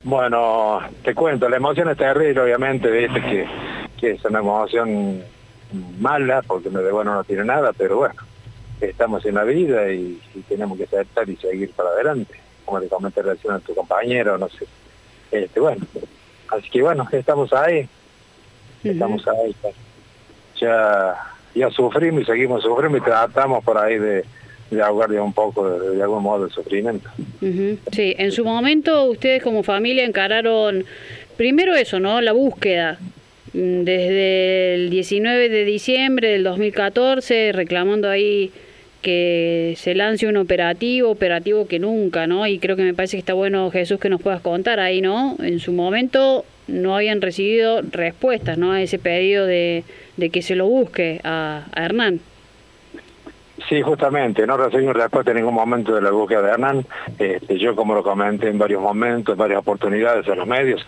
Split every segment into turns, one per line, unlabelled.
Bueno, te cuento, la emoción es terrible, obviamente, viste que es una emoción mala, porque de bueno no tiene nada, pero bueno, estamos en la vida y tenemos que aceptar y seguir para adelante, como le comenté recién a tu compañero, no sé. Bueno, así que bueno, estamos ahí, ya sufrimos y seguimos sufriendo y tratamos por ahí de ahogar un poco, de algún modo, el sufrimiento.
Sí, en su momento ustedes como familia encararon primero eso, ¿no? La búsqueda. Desde el 19 de diciembre del 2014, reclamando ahí que se lance un operativo que nunca, ¿no? Y creo que me parece que está bueno, Jesús, que nos puedas contar ahí, ¿no? En su momento no habían recibido respuestas, ¿no? A ese pedido de que se lo busque a Hernán.
Sí, justamente, no recibimos respuesta en ningún momento de la búsqueda de Hernán. Yo, como lo comenté en varios momentos, en varias oportunidades en los medios,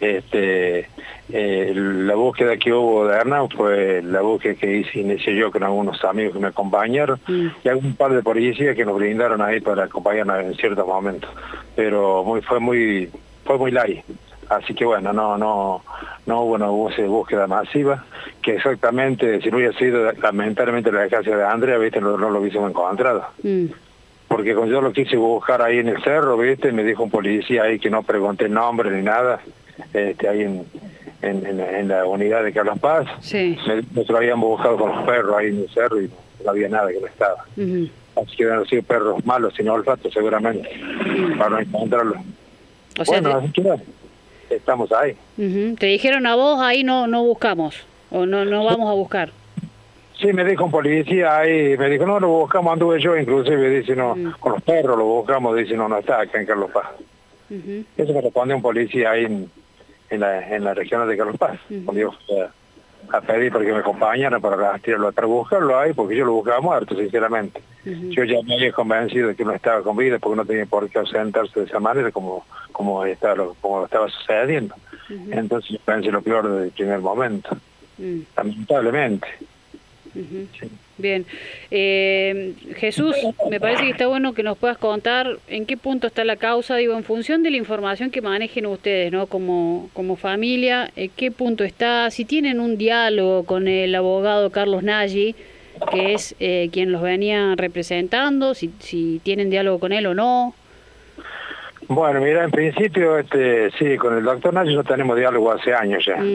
la búsqueda que hubo de Hernán fue la búsqueda que inicié yo con algunos amigos que me acompañaron y algún par de policías que nos brindaron ahí para acompañarnos en ciertos momentos. Pero fue muy light. Así que bueno, no hubo una búsqueda masiva, que exactamente, si no hubiera sido lamentablemente la desgracia de Andrea, viste, no lo hubiésemos encontrado. Porque cuando yo lo quise buscar ahí en el cerro, viste, me dijo un policía ahí que no pregunté el nombre ni nada, ahí en la unidad de Carlos Paz.
Sí.
Nosotros habíamos buscado con los perros ahí en el cerro y no había nada que no estaba. Así que habían sido perros malos, sin olfato seguramente, para no encontrarlo.
O sea,
bueno, así que estamos ahí.
Te dijeron a vos, ahí no buscamos, o no vamos a buscar.
Sí, me dijo un policía ahí, me dijo, no, lo buscamos, anduve yo inclusive, dice, no, con los perros lo buscamos, dice, no está acá en Carlos Paz. Eso me responde un policía ahí en la región de Carlos Paz, cuando yo a pedir para que me acompañaran para buscarlo ahí, porque yo lo buscaba muerto, sinceramente. Yo ya me había convencido de que no estaba con vida, porque no tenía por qué ausentarse de esa manera como estaba sucediendo. Entonces yo pensé lo peor desde el primer momento, lamentablemente.
Sí. Bien. Jesús, me parece que está bueno que nos puedas contar en qué punto está la causa, digo, en función de la información que manejen ustedes, ¿no? Como familia, ¿qué punto está? Si tienen un diálogo con el abogado Carlos Nagy, que es quien los venía representando, si tienen diálogo con él o no.
Bueno, mira, en principio, sí, con el doctor Nagy no tenemos diálogo hace años ya.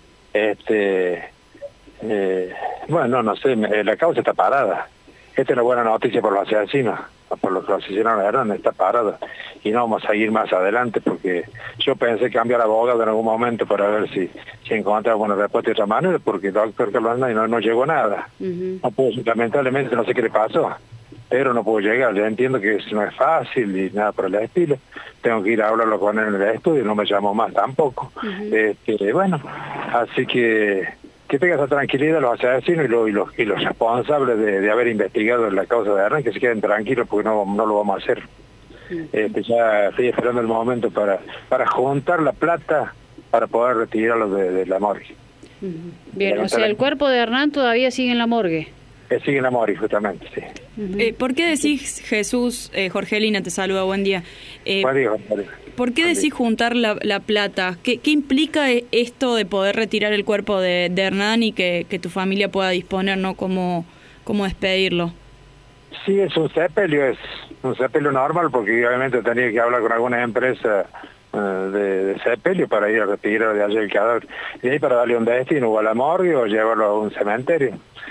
Bueno, no sé, la causa está parada. Esta es una buena noticia por los asesinos, por los que asesinaron a Hernán, está parada. Y no vamos a seguir más adelante porque yo pensé cambiar abogado en algún momento para ver si encontraba una respuesta de otra manera, porque el doctor Carlos no llegó nada. No pudo, lamentablemente no sé qué le pasó, pero no pudo llegar. Yo entiendo que eso no es fácil y nada por el estilo. Tengo que ir a hablarlo con él en el estudio, no me llamó más tampoco. Bueno, así que tenga esa tranquilidad los asesinos y los responsables de haber investigado la causa de Hernán, que se queden tranquilos porque no lo vamos a hacer. Ya estoy esperando el momento para juntar la plata para poder retirarlo de la morgue.
Bien, o sea, el cuerpo de Hernán todavía sigue en la morgue.
Sigue en la morgue, justamente, sí.
¿Por qué decís, Jesús, Jorgelina te saluda, buen día?
Buen día.
¿Por qué decís juntar la plata? ¿Qué implica esto de poder retirar el cuerpo de Hernán y que tu familia pueda disponer, ¿no? ¿Cómo despedirlo?
Sí, es un sepelio normal, porque obviamente tenía que hablar con alguna empresa de sepelio para ir a retirar de allí el cadáver. Y ahí para darle un destino o a la morgue o llevarlo a un cementerio.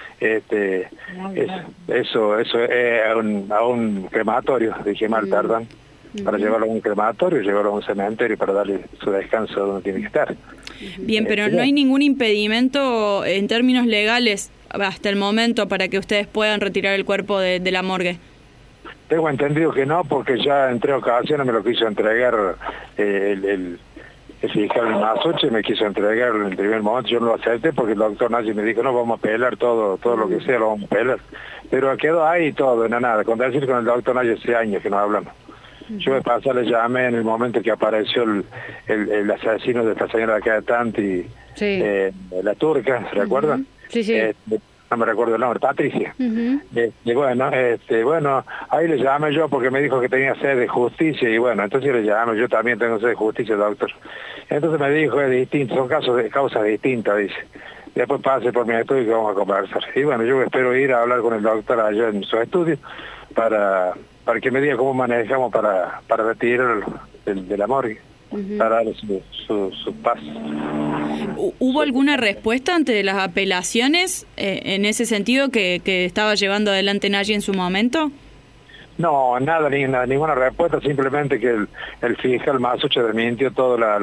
Eso es a un crematorio, dije mal, perdón. Para llevarlo a un crematorio, llevarlo a un cementerio para darle su descanso donde tiene que estar.
Bien, pero no hay ningún impedimento en términos legales hasta el momento para que ustedes puedan retirar el cuerpo de la morgue.
Tengo entendido que no, porque ya en 3 ocasiones me lo quiso entregar el fiscal de Masuche, me quiso entregar en el primer momento, yo no lo acepté porque el doctor Nagy me dijo, no, vamos a pelar todo lo que sea, lo vamos a pelar. Pero quedó ahí todo, no nada, con decir con el doctor Nagy hace años que no hablamos. Yo de paso le llamé en el momento que apareció el asesino de esta señora de acá de Tanti, la turca, ¿se recuerdan?
Sí.
no me recuerdo el nombre, Patricia. Y bueno, bueno, ahí le llamé yo porque me dijo que tenía sed de justicia, y bueno, entonces le llamé, yo también tengo sed de justicia, doctor. Entonces me dijo, es distinto, son causas distintas, dice. Después pase por mi estudio y vamos a conversar. Y bueno, yo espero ir a hablar con el doctor allá en su estudio para que me diga cómo manejamos para retirarlo de la morgue, para darle su paz.
¿Hubo alguna respuesta ante las apelaciones en ese sentido que estaba llevando adelante Nayi en su momento?
No, nada, ninguna respuesta, simplemente que el fiscal Masucha desmintió todas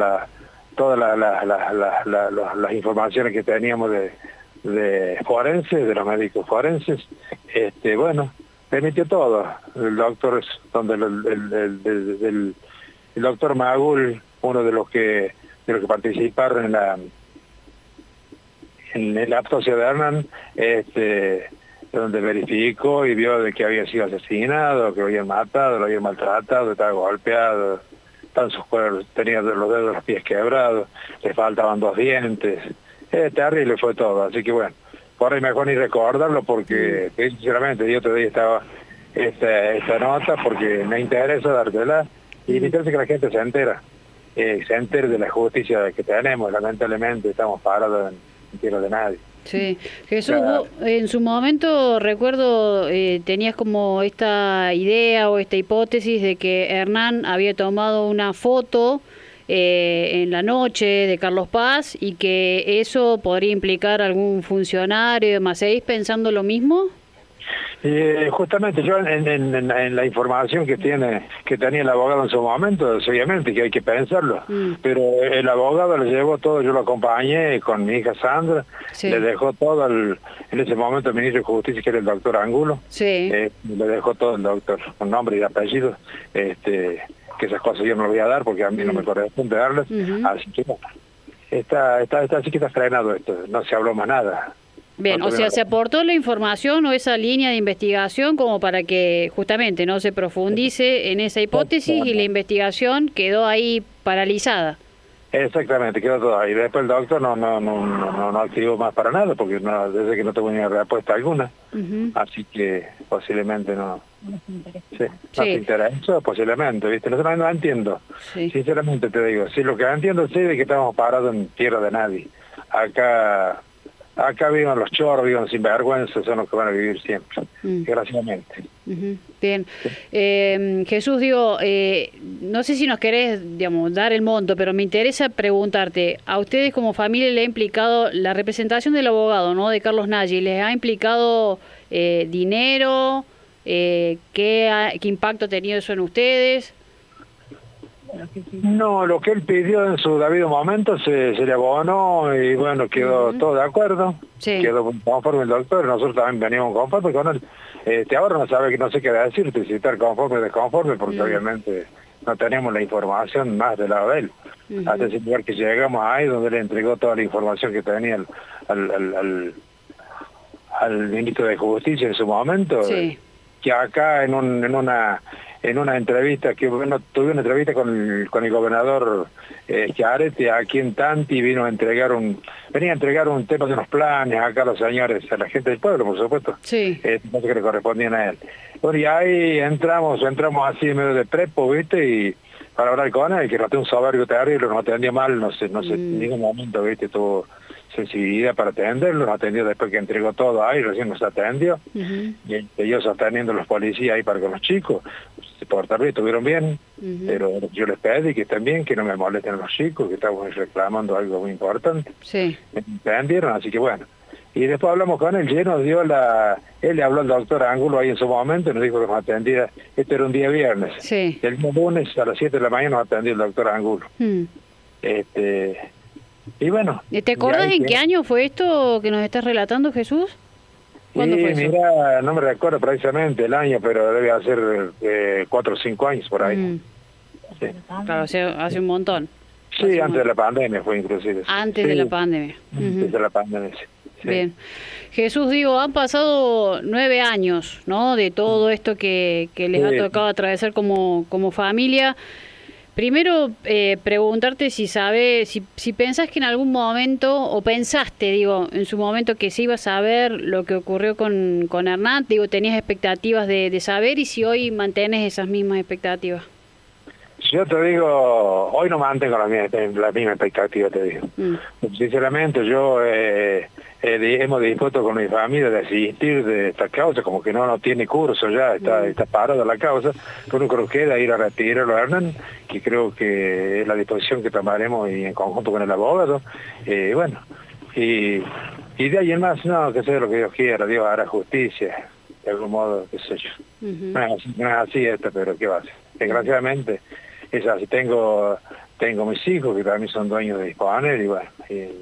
las informaciones que teníamos de forenses, de los médicos forenses. Bueno, desmintió todo. El doctor, donde el doctor Magul, uno de los que participaron en la autopsia de Hernán, donde verificó y vio de que había sido asesinado, que lo habían matado, lo habían maltratado, estaba golpeado, sus cuerpos, tenía los dedos de los pies quebrados, le faltaban 2 dientes, terrible fue todo. Así que bueno, por ahí mejor ni recordarlo, porque sinceramente yo otro día estaba esta nota porque me interesa dártela, y me interesa que la gente se entere de la justicia que tenemos. Lamentablemente estamos parados en tierra de nadie.
Sí, Jesús, vos, en su momento recuerdo tenías como esta idea o esta hipótesis de que Hernán había tomado una foto en la noche de Carlos Paz y que eso podría implicar algún funcionario y demás. ¿Seguís pensando lo mismo?
Justamente yo en la información que tenía el abogado en su momento, obviamente que hay que pensarlo, pero el abogado le llevó todo, yo lo acompañé con mi hija Sandra, le dejó todo en ese momento el ministro de Justicia, que era el doctor Angulo, le dejó todo el doctor, con nombre y apellido, que esas cosas yo no lo voy a dar porque a mí no me corresponde darlas, así que así que está frenado esto, no se habló más nada.
Bien, o sea, se aportó la información o esa línea de investigación como para que justamente no se profundice en esa hipótesis y la investigación quedó ahí paralizada.
Exactamente, quedó todo ahí. Después el doctor no activó más para nada porque desde que no tuvo ni respuesta alguna. Así que posiblemente no. Sí, no te interesa, posiblemente, ¿viste? No entiendo. Sinceramente te digo, sí, lo que entiendo es de que estamos parados en tierra de nadie. Acá viven los choros, viven sinvergüenzas, son los que van a vivir siempre, desgraciadamente.
Bien. Jesús, digo, no sé si nos querés, digamos, dar el monto, pero me interesa preguntarte, ¿a ustedes como familia le ha implicado la representación del abogado, ¿no?, de Carlos Nayi, les ha implicado dinero? ¿Qué impacto ha tenido eso en ustedes?
No, lo que él pidió en su debido momento se le abonó y bueno, quedó todo de acuerdo, quedó conforme el doctor, nosotros también veníamos conforme con él. Ahora no sé qué decirte, si estar conforme o desconforme, porque obviamente no tenemos la información más del lado de él. Hasta ese lugar que llegamos ahí, donde le entregó toda la información que tenía al ministro de Justicia en su momento, que acá en una entrevista, tuve una entrevista con el gobernador Chiaretti aquí en Tanti, venía a entregar un tema de unos planes acá a los señores, a la gente del pueblo, por supuesto, que le correspondían a él. Bueno, y ahí entramos así en medio de prepo, ¿viste? Y para hablar con él, que no tenía un soberbio terrible, no atendía mal, no sé, en ningún momento, ¿viste? Tuvo sensibilidad para atenderlo, nos atendió después que entregó todo ahí, recién nos atendió, y ellos atendiendo a los policías ahí para con los chicos, se portaron bien, estuvieron bien, pero yo les pedí que estén bien, que no me molesten a los chicos, que estamos reclamando algo muy importante, me entendieron, así que bueno, y después hablamos con él, él le habló al doctor Ángulo ahí en su momento, y nos dijo que nos atendía, este era un día viernes, el lunes a las 7 de la mañana nos atendió el doctor Ángulo. Y bueno.
¿Te acordás en qué año fue esto que nos estás relatando, Jesús? ¿Cuándo fue eso?
Mira, no me recuerdo precisamente el año, pero debe hacer 4 o 5 años por ahí.
Claro, hace un montón.
Sí, antes de la pandemia fue inclusive.
Antes de la pandemia.
Antes de la pandemia, sí.
Bien. Jesús, digo, han pasado 9 años, ¿no?, de todo esto que les ha tocado atravesar como familia. Primero, preguntarte si pensás que en algún momento, o pensaste, digo, en su momento que se iba a saber lo que ocurrió con Hernán, digo, tenías expectativas de saber y si hoy mantenés esas mismas expectativas.
Yo te digo, hoy no mantengo la misma expectativa, te digo. Sinceramente, yo hemos dispuesto con mi familia de asistir de esta causa, como que no tiene curso ya, está parada la causa. Lo único que nos queda ir a retirarlo a Hernán, que creo que es la disposición que tomaremos y en conjunto con el abogado. Bueno, y de ahí en más, no, que sea lo que Dios quiera, Dios hará justicia, de algún modo, qué sé yo. No es así esto, pero ¿qué va a ser? Desgraciadamente, es así. Tengo mis hijos que también son dueños de disponer y bueno,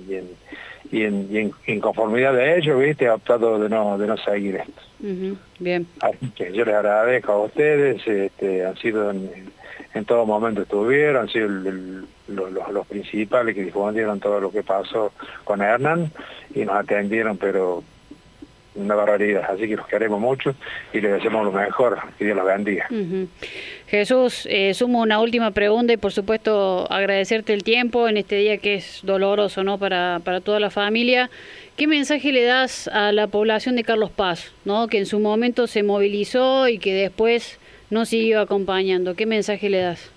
y en conformidad de ellos, viste, he optado de no seguir esto.
Bien.
Así que yo les agradezco a ustedes, han sido en todo momento estuvieron, han sido los principales que difundieron todo lo que pasó con Hernán y nos atendieron, pero una barbaridad, así que los queremos mucho y les deseamos lo mejor, que Dios los bendiga.
Jesús, sumo una última pregunta y por supuesto agradecerte el tiempo en este día que es doloroso, ¿no? para toda la familia. ¿Qué mensaje le das a la población de Carlos Paz, ¿no? Que en su momento se movilizó y que después no siguió acompañando? ¿Qué mensaje le das?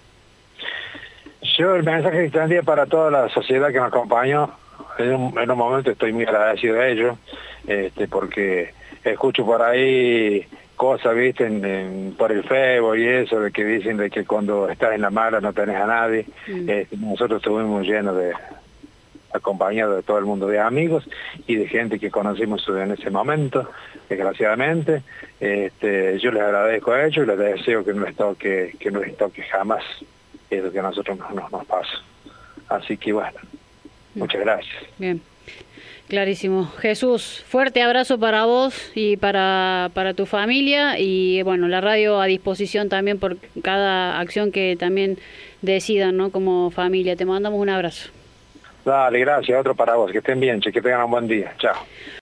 Yo el mensaje que tendría para toda la sociedad que me acompañó, en un momento estoy muy agradecido de ellos, porque escucho por ahí cosas, viste, por el Facebook y eso, de que dicen de que cuando estás en la mala no tenés a nadie. Nosotros estuvimos llenos acompañados de todo el mundo, de amigos y de gente que conocimos en ese momento, desgraciadamente. Yo les agradezco a ellos y les deseo que no les toque jamás eso que a nosotros nos pasa. Así que bueno, muchas gracias.
Bien. Clarísimo. Jesús, fuerte abrazo para vos y para tu familia y bueno, la radio a disposición también por cada acción que también decidan, ¿no? Como familia. Te mandamos un abrazo.
Dale, gracias. Otro para vos. Que estén bien, que tengan un buen día. Chao.